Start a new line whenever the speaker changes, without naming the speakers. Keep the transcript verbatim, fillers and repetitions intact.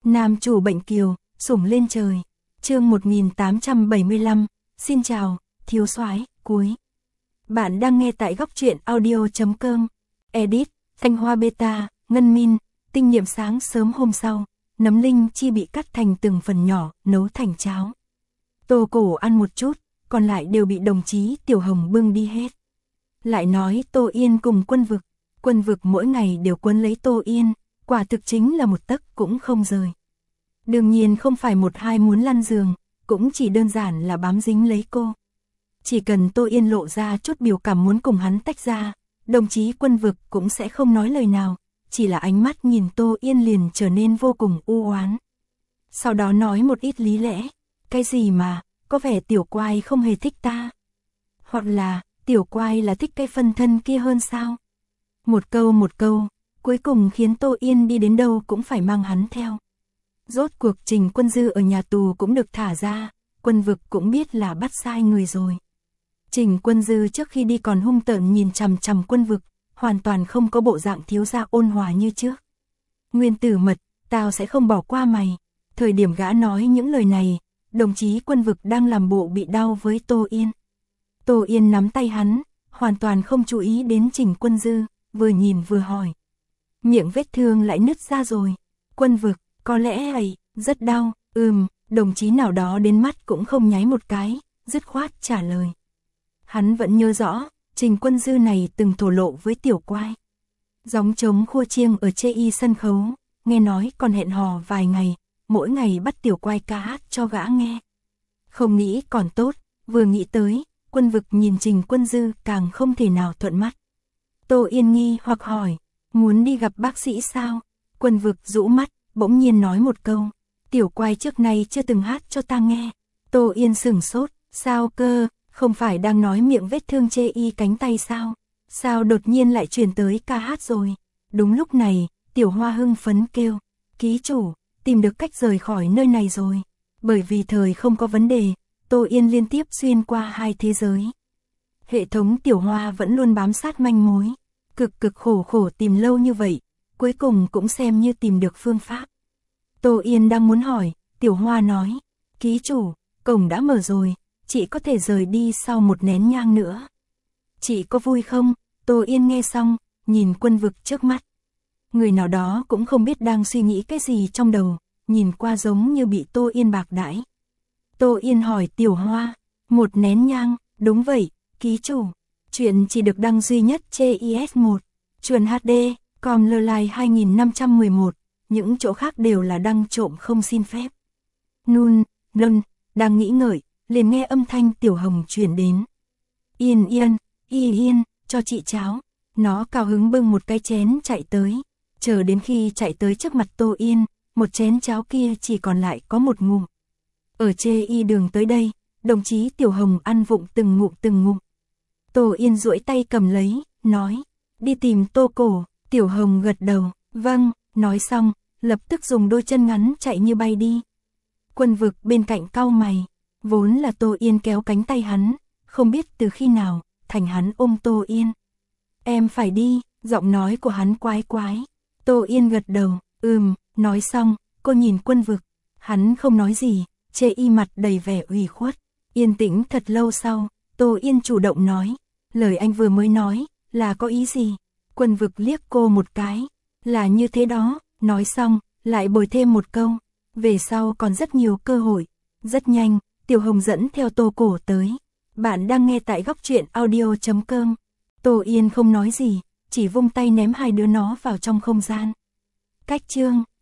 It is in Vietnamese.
Nam chủ bệnh kiều, sủng lên trời. Chương một nghìn tám trăm bảy mươi lăm. Xin chào, thiếu soái, cuối. Bạn đang nghe tại góc truyện audio chấm com. Edit, Thanh Hoa Beta, Ngân Min, tinh niệm sáng sớm hôm sau, nấm linh chi bị cắt thành từng phần nhỏ, nấu thành cháo. Tô Cổ ăn một chút, còn lại đều bị đồng chí Tiểu Hồng bưng đi hết. Lại nói Tô Yên cùng Quân Vực, Quân Vực mỗi ngày đều quấn lấy Tô Yên, quả thực chính là một tấc cũng không rời. Đương nhiên không phải một hai muốn lăn giường, cũng chỉ đơn giản là bám dính lấy cô. Chỉ cần Tô Yên lộ ra chút biểu cảm muốn cùng hắn tách ra, đồng chí Quân Vực cũng sẽ không nói lời nào, chỉ là ánh mắt nhìn Tô Yên liền trở nên vô cùng u oán. Sau đó nói một ít lý lẽ, cái gì mà, có vẻ Tiểu Quai không hề thích ta. Hoặc là, Tiểu Quai là thích cái phân thân kia hơn sao? Một câu một câu, cuối cùng khiến Tô Yên đi đến đâu cũng phải mang hắn theo. Rốt cuộc Trình Quân Dư ở nhà tù cũng được thả ra, Quân Vực cũng biết là bắt sai người rồi. Trình Quân Dư trước khi đi còn hung tợn nhìn chằm chằm Quân Vực, hoàn toàn không có bộ dạng thiếu gia ôn hòa như trước. Nguyên Tử Mật, tao sẽ không bỏ qua mày. Thời điểm gã nói những lời này, đồng chí Quân Vực đang làm bộ bị đau với Tô Yên. Tô Yên nắm tay hắn, hoàn toàn không chú ý đến Trình Quân Dư, vừa nhìn vừa hỏi. Miệng vết thương lại nứt ra rồi. Quân Vực, có lẽ ấy, rất đau, ừm, đồng chí nào đó đến mắt cũng không nháy một cái, dứt khoát trả lời. Hắn vẫn nhớ rõ, Trình Quân Dư này từng thổ lộ với Tiểu Quai. Gióng trống khua chiêng ở chê y sân khấu, nghe nói còn hẹn hò vài ngày, mỗi ngày bắt Tiểu Quai ca hát cho gã nghe. Không nghĩ còn tốt, vừa nghĩ tới, Quân Vực nhìn Trình Quân Dư càng không thể nào thuận mắt. Tô Yên nghi hoặc hỏi, muốn đi gặp bác sĩ sao? Quân Vực rũ mắt, bỗng nhiên nói một câu, Tiểu Quai trước nay chưa từng hát cho ta nghe. Tô Yên sửng sốt, sao cơ, không phải đang nói miệng vết thương chê y cánh tay sao? Sao đột nhiên lại chuyển tới ca hát rồi? Đúng lúc này, Tiểu Hoa hưng phấn kêu, ký chủ, tìm được cách rời khỏi nơi này rồi. Bởi vì thời không có vấn đề, Tô Yên liên tiếp xuyên qua hai thế giới. Hệ thống Tiểu Hoa vẫn luôn bám sát manh mối, cực cực khổ khổ tìm lâu như vậy, cuối cùng cũng xem như tìm được phương pháp. Tô Yên đang muốn hỏi, Tiểu Hoa nói, ký chủ, cổng đã mở rồi, chị có thể rời đi sau một nén nhang nữa. Chị có vui không? Tô Yên nghe xong, nhìn Quân Vực trước mắt. Người nào đó cũng không biết đang suy nghĩ cái gì trong đầu, nhìn qua giống như bị Tô Yên bạc đãi. Tô Yên hỏi Tiểu Hoa, một nén nhang, đúng vậy, ký chủ. Chuyện chỉ được đăng duy nhất trên i ét một, Chuồn hát đê, com lơ lai hai nghìn năm trăm mười một, những chỗ khác đều là đăng trộm không xin phép. Nun, nân, đang nghĩ ngợi, liền nghe âm thanh Tiểu Hồng chuyển đến. Yên yên, y yên, cho chị cháo. Nó cao hứng bưng một cái chén chạy tới. Chờ đến khi chạy tới trước mặt Tô Yên, một chén cháo kia chỉ còn lại có một ngụm. Ở chê y đường tới đây, đồng chí Tiểu Hồng ăn vụng từng ngụm từng ngụm. Tô Yên duỗi tay cầm lấy, nói, đi tìm Tô Cổ. Tiểu Hồng gật đầu, vâng, nói xong, lập tức dùng đôi chân ngắn chạy như bay đi. Quân Vực bên cạnh cau mày, vốn là Tô Yên kéo cánh tay hắn, không biết từ khi nào, thành hắn ôm Tô Yên. Em phải đi, giọng nói của hắn quái quái. Tô Yên gật đầu, ừm, nói xong, cô nhìn Quân Vực, hắn không nói gì, chê y mặt đầy vẻ ủy khuất. Yên tĩnh thật lâu sau, Tô Yên chủ động nói, lời anh vừa mới nói, là có ý gì? Quân Vực liếc cô một cái, là như thế đó, nói xong, lại bồi thêm một câu, về sau còn rất nhiều cơ hội. Rất nhanh, Tiểu Hồng dẫn theo Tô Cổ tới. Bạn đang nghe tại góc truyện audio chấm com. Tô Yên không nói gì, chỉ vung tay ném hai đứa nó vào trong không gian. Cách chương